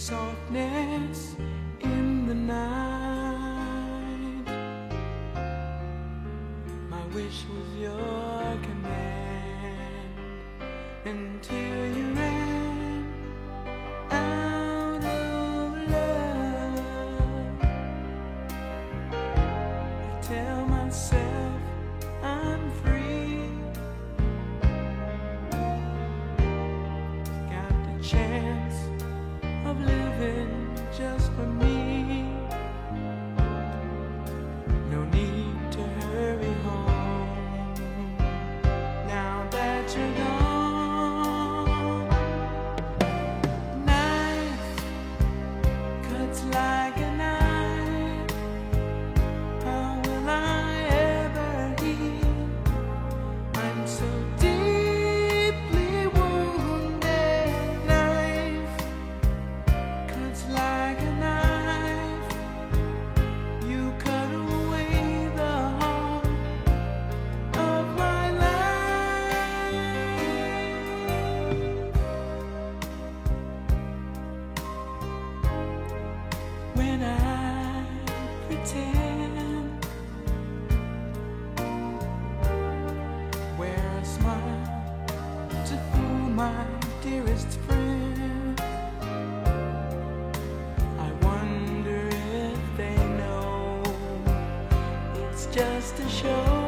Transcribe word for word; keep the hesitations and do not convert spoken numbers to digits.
softness in the night. My wish was your command until you ran out of love. I tell myself I'm free, got the chance of living just for me. No need to hurry home now that you're gone. Knife cuts like a knife. How will I ever heal? I'm so deeply wounded. Knife cuts like a knife. You cut away the heart of my life. When I pretend, wear a smile to fool my dearest friend. I wonder if they know it's just a show.